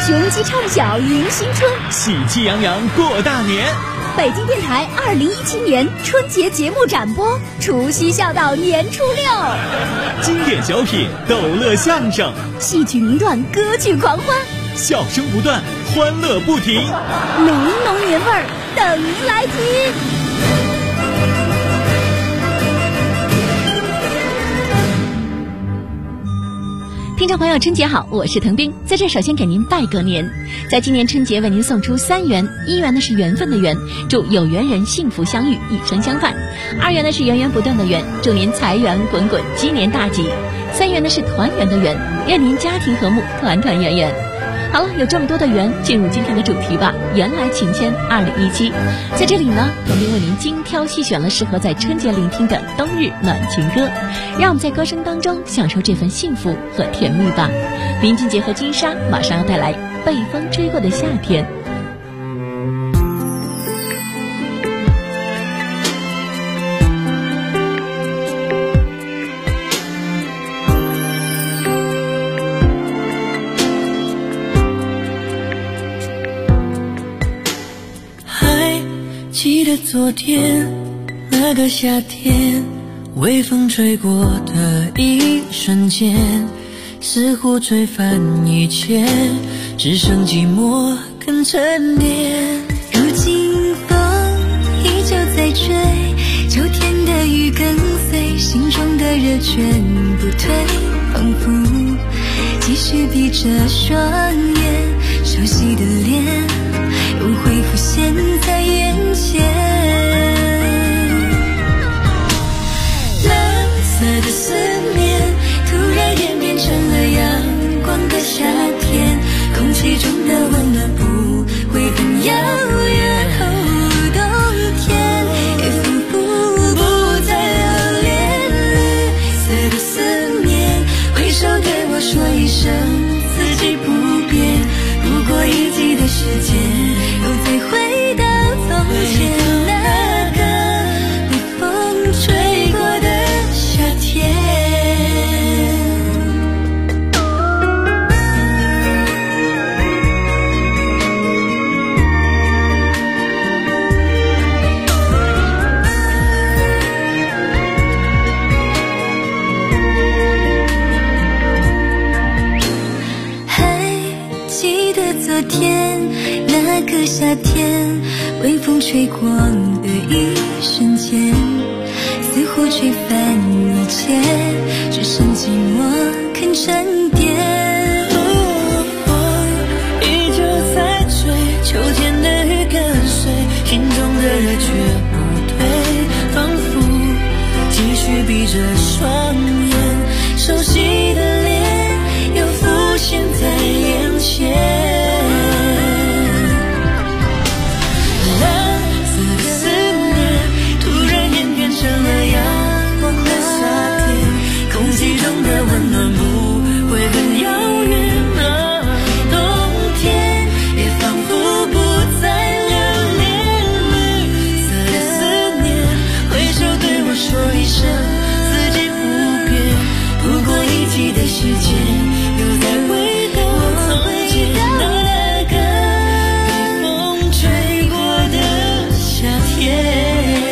雄鸡唱晓迎新春， 喜气洋洋过大年。 北京电台2017年春节节目展播，除夕笑到年初六。 经典小品，逗乐相声， 戏曲名段，歌剧狂欢， 笑声不断，欢乐不停， 浓浓年味儿等您来听。听众朋友，春节好，我是腾斌，在这首先给您拜个年。在今年春节为您送出3元，1元呢是缘分的缘，祝有缘人幸福相遇，一生相伴；2元呢是源源不断的缘，祝您财源滚滚，鸡年大吉；3元呢是团圆的圆，愿您家庭和睦，团团圆圆。好了，有这么多的缘，进入今天的主题吧。缘来情牵2017，在这里呢，腾斌为您精挑细选了适合在春节聆听的冬日暖情歌，让我们在歌声当中享受这份幸福和甜蜜吧。林俊杰和金莎马上要带来《被风吹过的夏天》。 记得昨天那个夏天，微风吹过的一瞬间，似乎吹翻一切，只剩寂寞跟沉淀。 如今风依旧在吹，秋天的雨跟随，心中的热全不退，仿佛继续闭着双眼，熟悉的脸又会浮现在眼前。蓝色的思念突然演变成了阳光的夏天，空气中的温暖不会很遥远，冬天也仿佛不再留恋。绿色的思念挥手对我说一声四季不变，不过一季的时间又再回到从前，那个被风吹过的夏天。还记得昨天那个夏天，微风吹过的一瞬间，似乎吹翻一切，只剩寂寞肯沉淀。 风依旧在吹，秋天的雨跟随，心中的热却不退，仿佛继续闭着双眼，熟悉的脸又浮现在眼前。时间又再回到从前，那个被风吹过的夏天。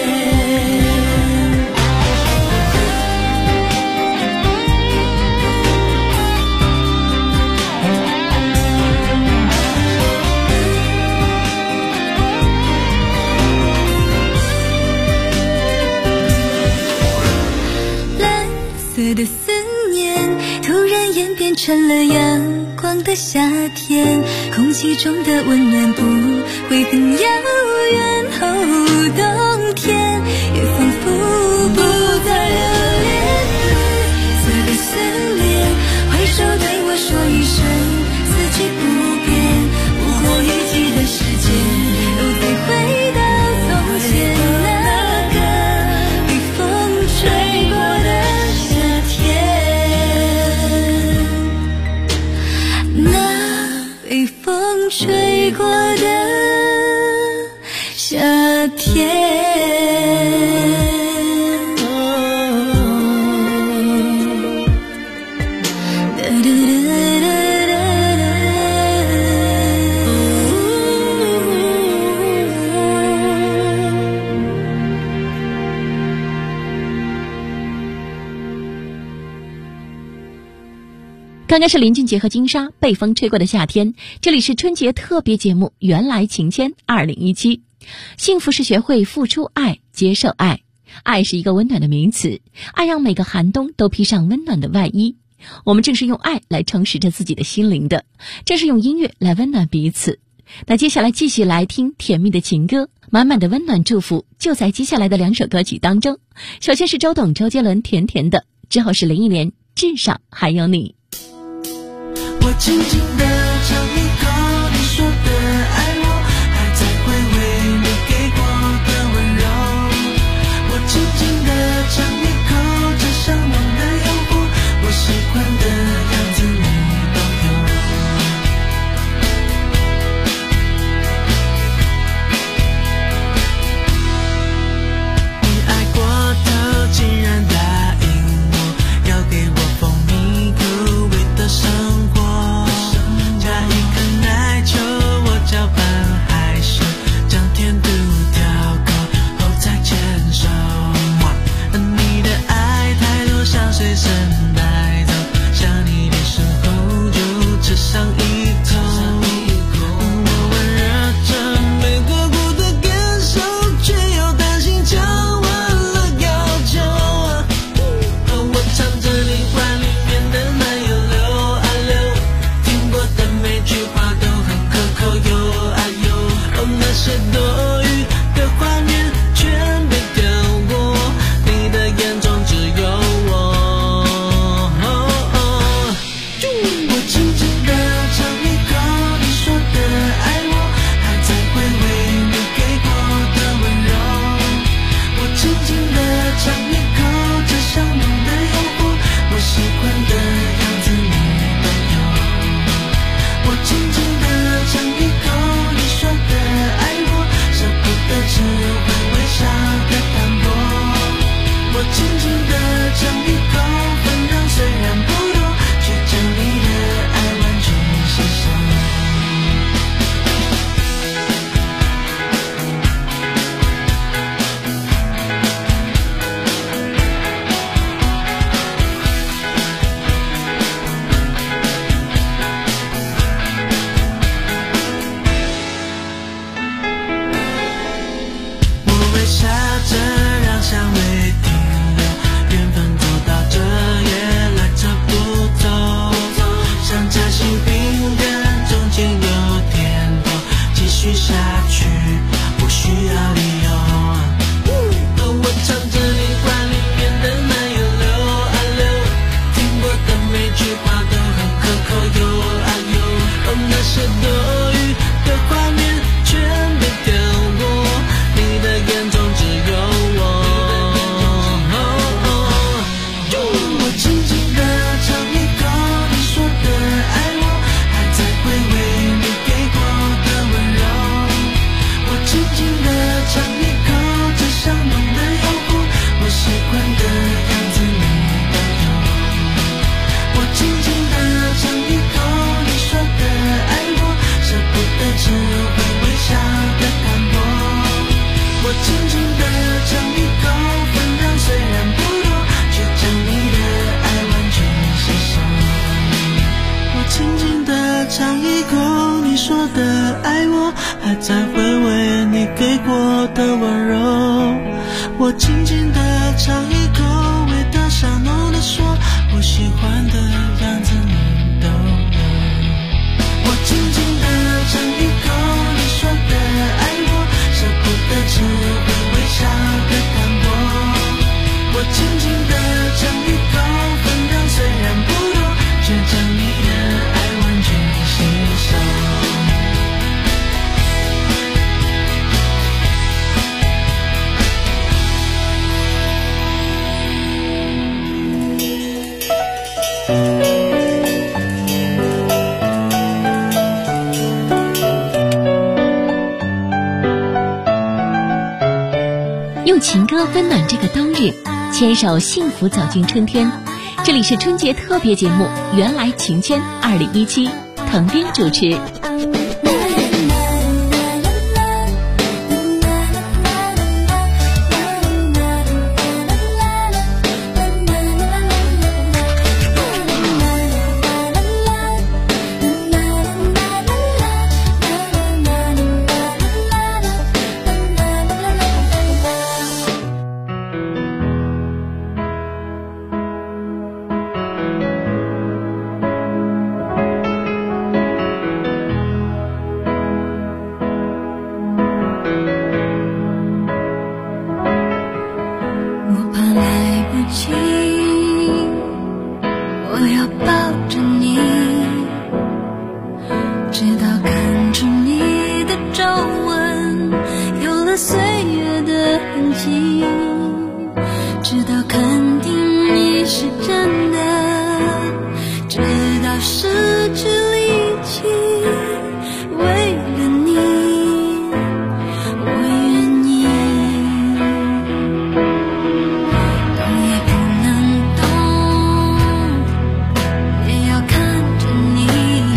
蓝色的思念突然演变成了阳光的夏天，空气中的温暖不会很遥远，冬天也仿佛不再留恋。绿色的思念挥手对我说一声四季不变，不过一季的时间又再回到从前，那个被风吹过的夏天，那被风吹过的夏天。哒哒哒哒哒哒刚刚是林俊杰和金莎被风吹过的夏天，这里是春节特别节目《原来情牵2017》。幸福是学会付出爱，接受爱。爱是一个温暖的名词，爱让每个寒冬都披上温暖的外衣。我们正是用爱来充实着自己的心灵的，正是用音乐来温暖彼此。那接下来继续来听甜蜜的情歌，满满的温暖祝福就在接下来的2首歌曲当中。首先是周董周杰伦甜甜的，之后是林忆莲至少还有你。 我轻轻地尝一口你说的爱我，还在回味你给过的温柔。我轻轻地尝一口这香浓的诱惑，我喜欢的样子你都有。你爱过头竟然答应我，要给我蜂蜜口味的生活，加一颗奶球，我搅拌害羞，将甜度调高后再牵手。你的爱太多，像随身带走，想你的时候就吃上一口。我温热着没过苦的感受，却又担心讲完了要求。我唱着你怀里面的奶油溜啊溜，听过的每句话都很可口哟啊哟。那些多余的画面全被跳过，你的眼中只有我。我轻轻地尝一口你说的爱我，还在回味你给过的温柔。我轻轻地尝一口这香浓的诱惑，我喜欢的样子你都有。我轻轻地尝一口你说的爱我，舍不得只会微笑的淡薄。我轻轻地尝一口，分量虽然不多，却将你的爱完全吸收。我微笑着让香味停留，缘分走到这也拉扯不走，像夹心饼干中间有甜头，继续下去不需要理由。我唱着你怀里面的奶油溜啊溜，听过的每句话都很可口哟啊哟。那些多余的画面全被跳过，你的眼中只有我。我轻轻地尝一口你说的爱我，还在回味你给过的温柔。我轻轻地尝一口这香浓的诱惑，我喜欢的样子你都有。我轻轻地尝一口你说的爱我，舍不得只会微笑的淡薄。我轻轻地尝一口，分量虽然不多，却将你的爱完全吸收。我轻轻地尝一口你说的爱我，还在回味你给过的温柔。我轻轻地尝一口，味道香浓的说，我喜欢的样子你都有。我轻轻地尝一口你说的爱我，舍不得只会微笑的淡薄。我轻轻地尝一口，分量虽然不多，却将你的爱完全吸收。 用情歌温暖这个冬日，牵手幸福走进春天。这里是春节特别节目《原来情牵2017》，滕斌主持。 是真的，直到失去力气，为了你我愿意，动也不能动，也要看着你，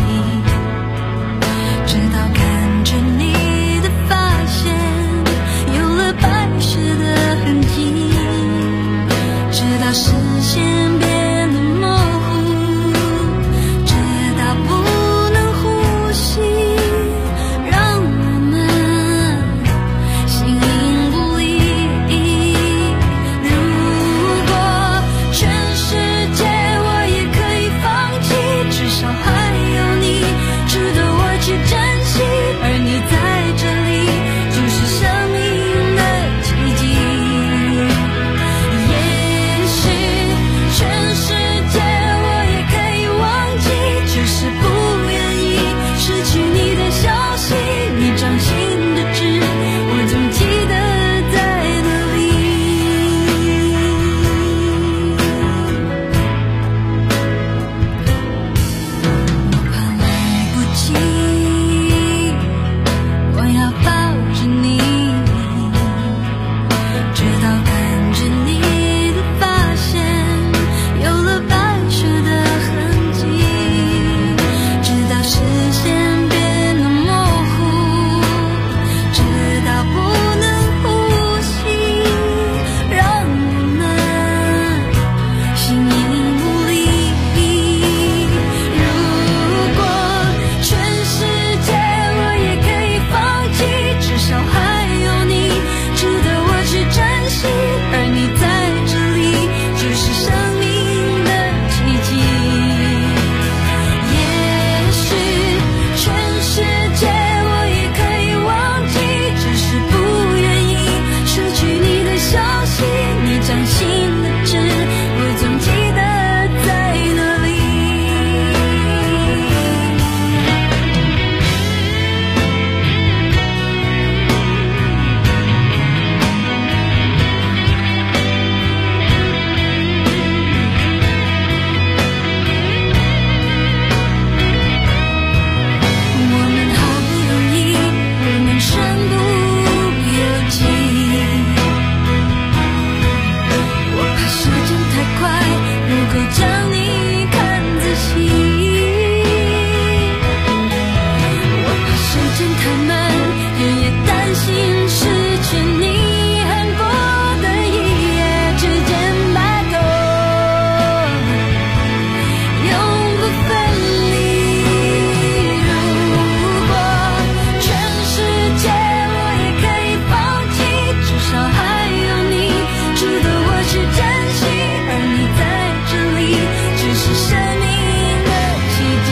直到看着你的发线有了白雪的痕迹，直到视线变得模糊，直到不能呼吸，让我们形影不离。如果全世界我也可以放弃，至少还有你值得我去珍惜，而你在这里就是生命的奇迹。也许全世界我也可以忘记，只是不愿意失去你的消息，你掌心的痣我总记得在哪里。我怕来不及，我要抱着你，直到看着你的发线有了白雪的痕迹，直到视线变得模糊，直到不能呼吸，让我们形影不离。如果全世界我也可以放弃，至少还有你值得我去珍惜，而你在这里就是生命的奇迹。也许全世界我也可以忘记，只是不愿意失去你的消息，你掌心的痣我总记得在哪里。我们好不容易，我们身不由己，我怕时间太快，不够将你看仔细，我怕时间太慢，人也担心失去你，恨不得一夜之间白头，永不分离。如果全世界我也可以放弃，至少还有你值得我去珍惜，而你在这里只是生命的奇迹。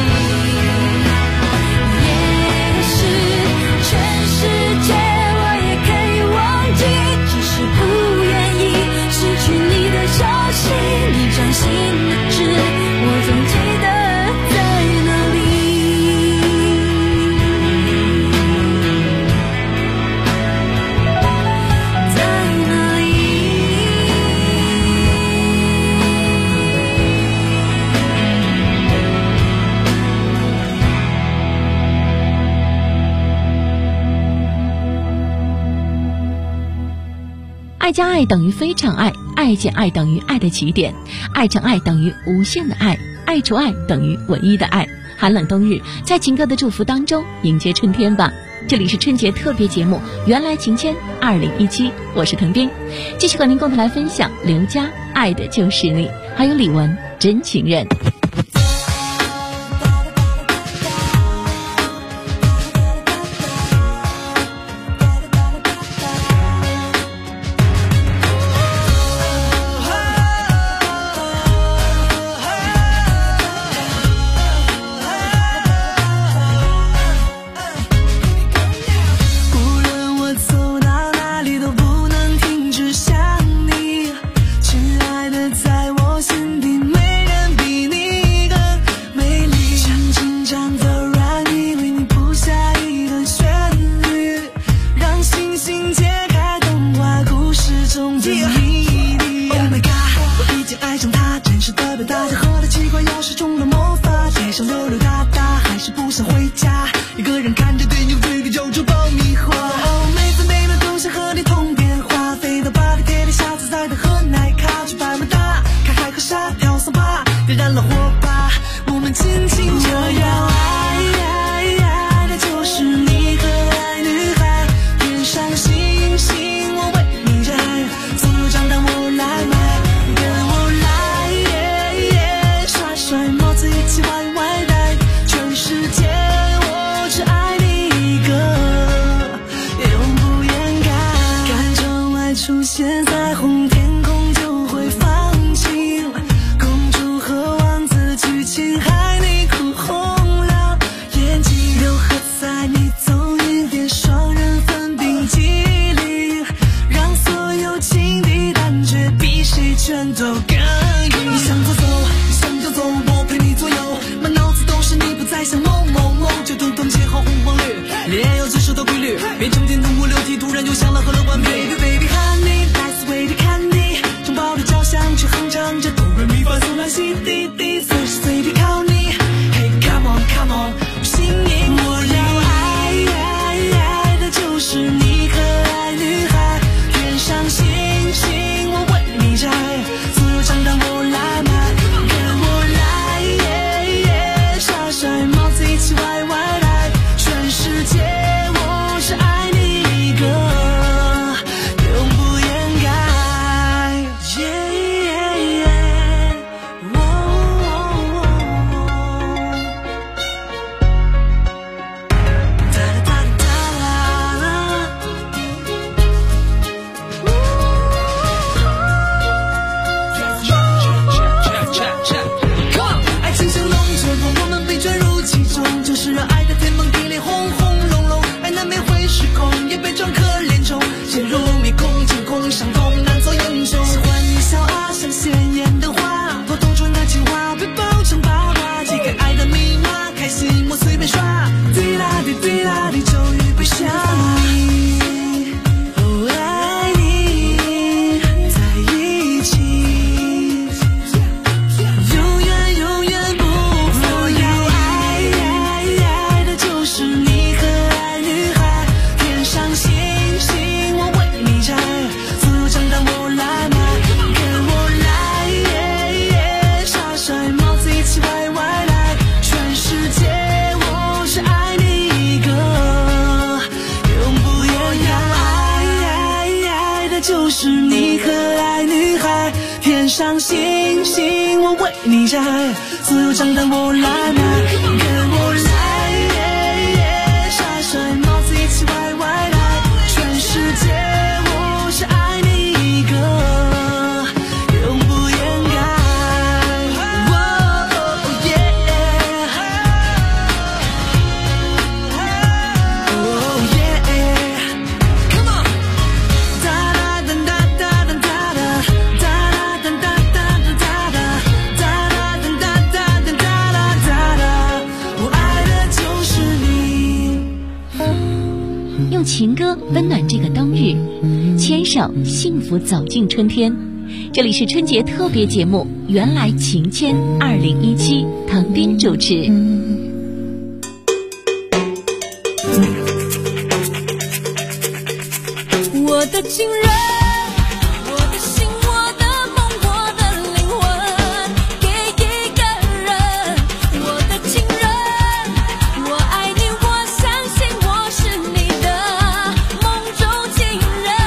也许全世界我也可以忘记，只是不愿意失去你的消息，你掌心的痣我总记得在哪里。在哪里？ 爱加爱等于非常爱，爱减爱等于爱的起点，爱乘爱等于无限的爱，爱除爱等于唯一的爱。寒冷冬日，在情歌的祝福当中迎接春天吧。这里是春节特别节目《原来情牵2017》，我是滕斌，继续和您共同来分享刘佳《爱的就是你》，还有李玟《真情人》。 无论我走到哪里都不能停止想你，亲爱的，在我心底没人比你表大家喝的奇怪，又是中了魔法，街上溜溜达达，还是不想回家，一个人看着对牛嘴里嚼着爆米花。哦，每分每秒都想和你通电话，飞到巴黎铁塔下次再的喝奶咖，去百慕大看海和沙，跳桑巴，点燃了火把，我们尽情这样爱的就是你可爱女孩，天上星星我为你摘，所有账单我来买，跟我来甩甩帽子一起歪歪戴，全世界我只爱你一个，永不掩盖。看窗外出现彩虹，天空就会放晴，公主和王子剧情害你哭红了眼睛，六合彩你总赢点双人份冰淇淋，让所有情敌感觉比谁全都更赢。你想走走，你想就走，我陪你左右，满脑子都是你不再想某某某，就统统结好红黄绿，恋有最初的规律，别整天痛哭流涕，突然又想了喝了完美。Baby baby honey nice way to candy， 城堡的交响曲哼唱着哆来咪发嗦来西滴滴，随时随地靠你。Hey come on come on， 我心意我要爱的就是你可爱女孩，天上星星我为你摘，所有账单我来买，跟我来甩甩帽子一起歪歪戴，全世界我只爱你一个，永不掩盖。爱情像龙卷风，我们被卷入其中，就是让爱的天崩地裂，轰轰隆隆，爱难免会失控，也被装可怜虫，陷入迷宫，惊恐伤痛，难做英雄。喜欢你笑啊，像鲜艳的花，偷偷传的情话被包成八卦，解开爱的密码，开心我随便刷，滴啦滴滴啦滴，终于被想你，哦爱你在一起，永远永远不我要爱的就是你可爱女孩，天上星星我为你摘，所有账单我来买，跟我来甩甩帽子一起歪歪戴，全世界我只爱你一个，永不掩盖。爱的就是你可爱女孩，天上星星我为你摘，所有账单我来买，跟我来甩甩帽子一起歪歪戴，全世界我只爱你一个，永不掩盖。Oh yeah， oh yeah，come on， 哒哒哒哒哒哒哒哒哒哒哒哒哒哒，我爱的就是你。 用情歌温暖这个冬日，牵手幸福走进春天。这里是春节特别节目《原来情牵2017》，唐斌主持。 我的情人，我的心，我的梦，我的灵魂，给一个人。我的情人，我爱你，我相信我是你的梦中情人。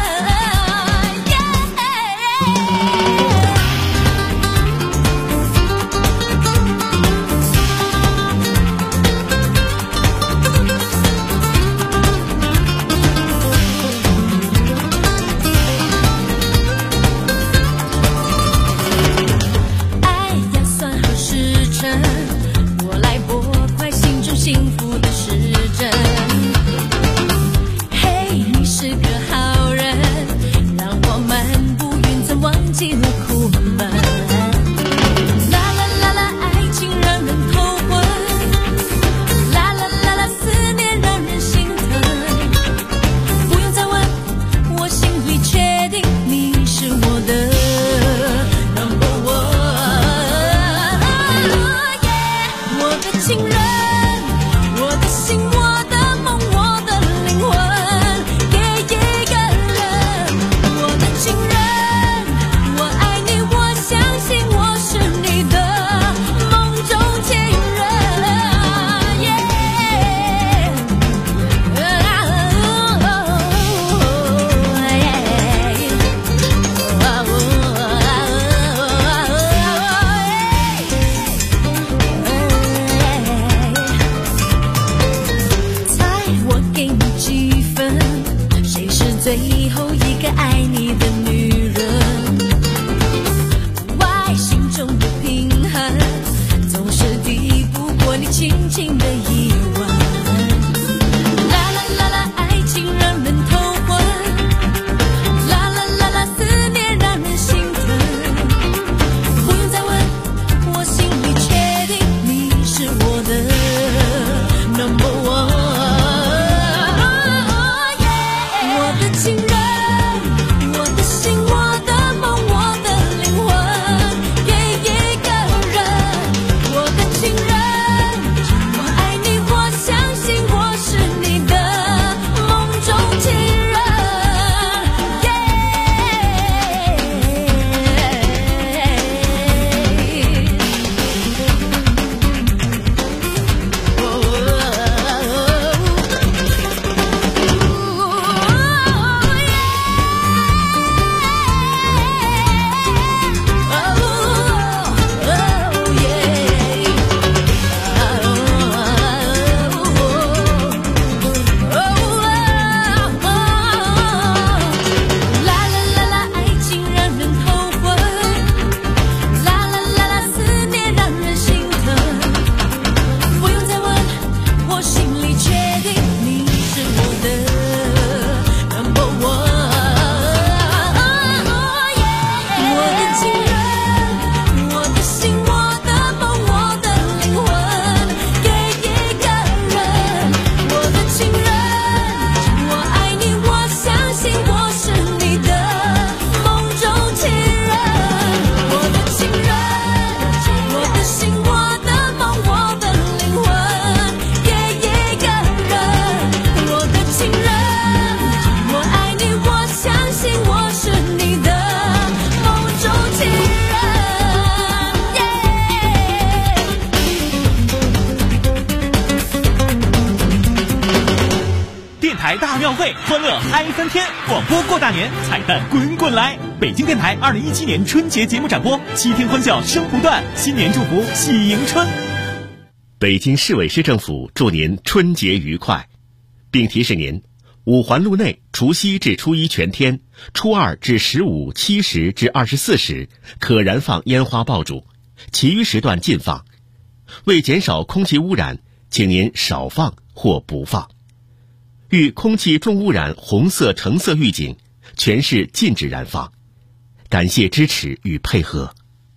台大庙会，欢乐嗨翻天，广播过大年，彩蛋滚滚来。北京电台2017年春节节目展播，7天欢笑声不断，新年祝福喜迎春。 北京市委市政府祝您春节愉快，并提示您，五环路内除夕至初一全天，初二至15、7时至24时可燃放烟花爆竹，其余时段禁放。为减少空气污染，请您少放或不放。遇空气重污染红色、橙色预警，全市禁止燃放。感谢支持与配合。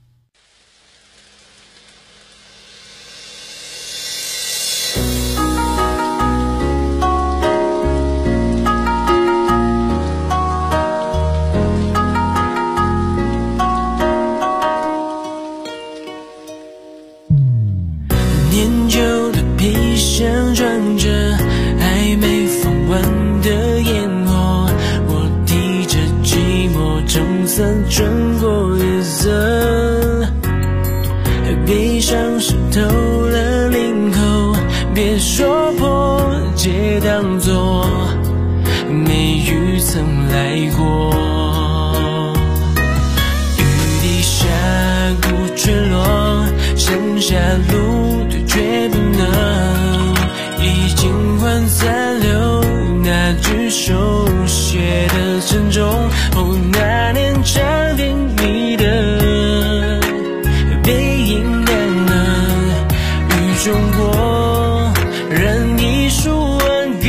年久的皮箱装着还没放完的烟火，我提着寂寞撑伞穿过夜色，悲伤湿透了领口，别说破，皆当作没雨曾来过。雨滴下鼓坠落，剩下路对决不能，已经换残留那句手写的沉重。哦，那年长定你的背影亮了，雨中过任一束挽歌。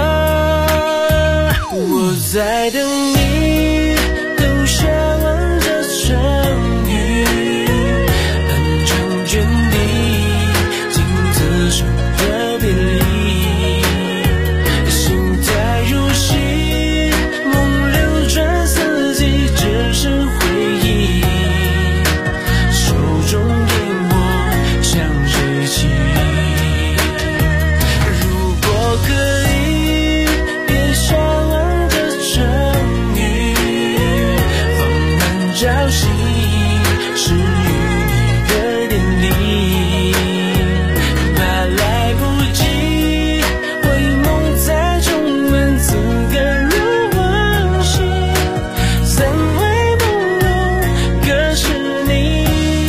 我在等你，等下完这场雨，很长卷地镜子上的别离，心太入戏，梦流转四季，只剩回忆，手中烟火像锐气。如果可以，别下完这场雨，放慢朝夕，是与你的典礼，怕来不及回眸，再重温此刻如往昔，怎会不懂可是你。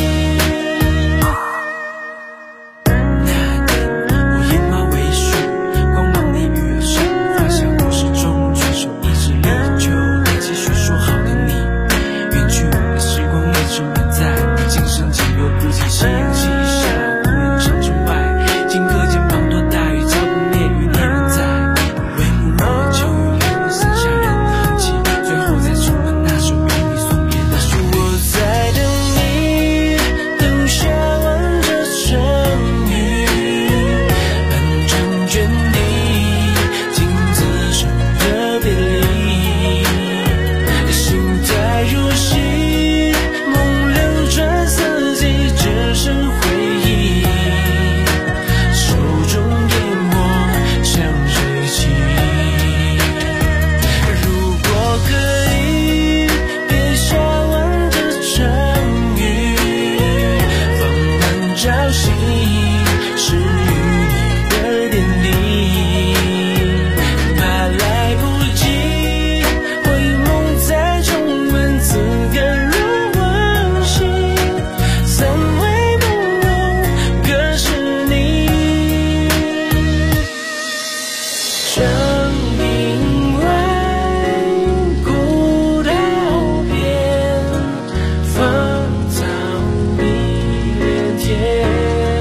那年我眼冒微絮，光芒你越深，发现故事中举手一直离久，来继续说好的你，远去的时光一直满载，今生仅有不及夕阳西下，无人长城外，顷刻间滂沱大雨，浇不灭与你人在，为幕落秋雨淋了剩下人的痕迹，最后再重温那首与你送别的旋律。我在等你，等下完这场雨，漫长卷地镜子上的别离，心太入戏，梦流转四季，只剩回忆，手中烟火像锐气。如果可以，别下完这场雨，放慢朝夕，是与你的典礼，怕来不及回眸，再重温此刻如往昔，怎会不懂可是你。长亭外，古道边，芳草碧连天，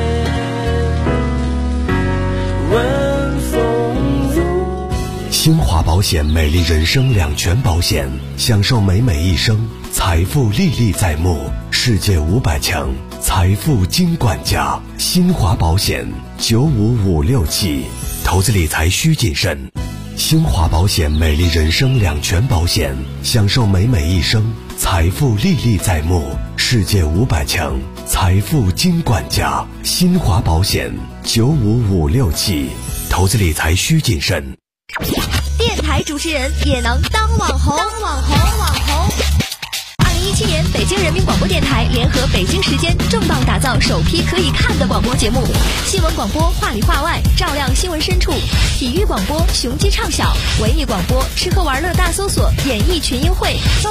晚风如新华保险美丽人生两全保险，享受美美一生，财富历历在目，世界500强，财富金管家。新华保险95567，投资理财需谨慎。新华保险美丽人生两全保险，享受美美一生，财富历历在目，世界500强，财富金管家。新华保险95567，投资理财需谨慎。 电台主持人也能当网红。2017年北京人人民广播电台联合北京时间重磅打造首批可以看的广播节目，新闻广播话里话外，照亮新闻深处；体育广播雄鸡唱晓，文艺广播吃喝玩乐大搜索，演艺群英会。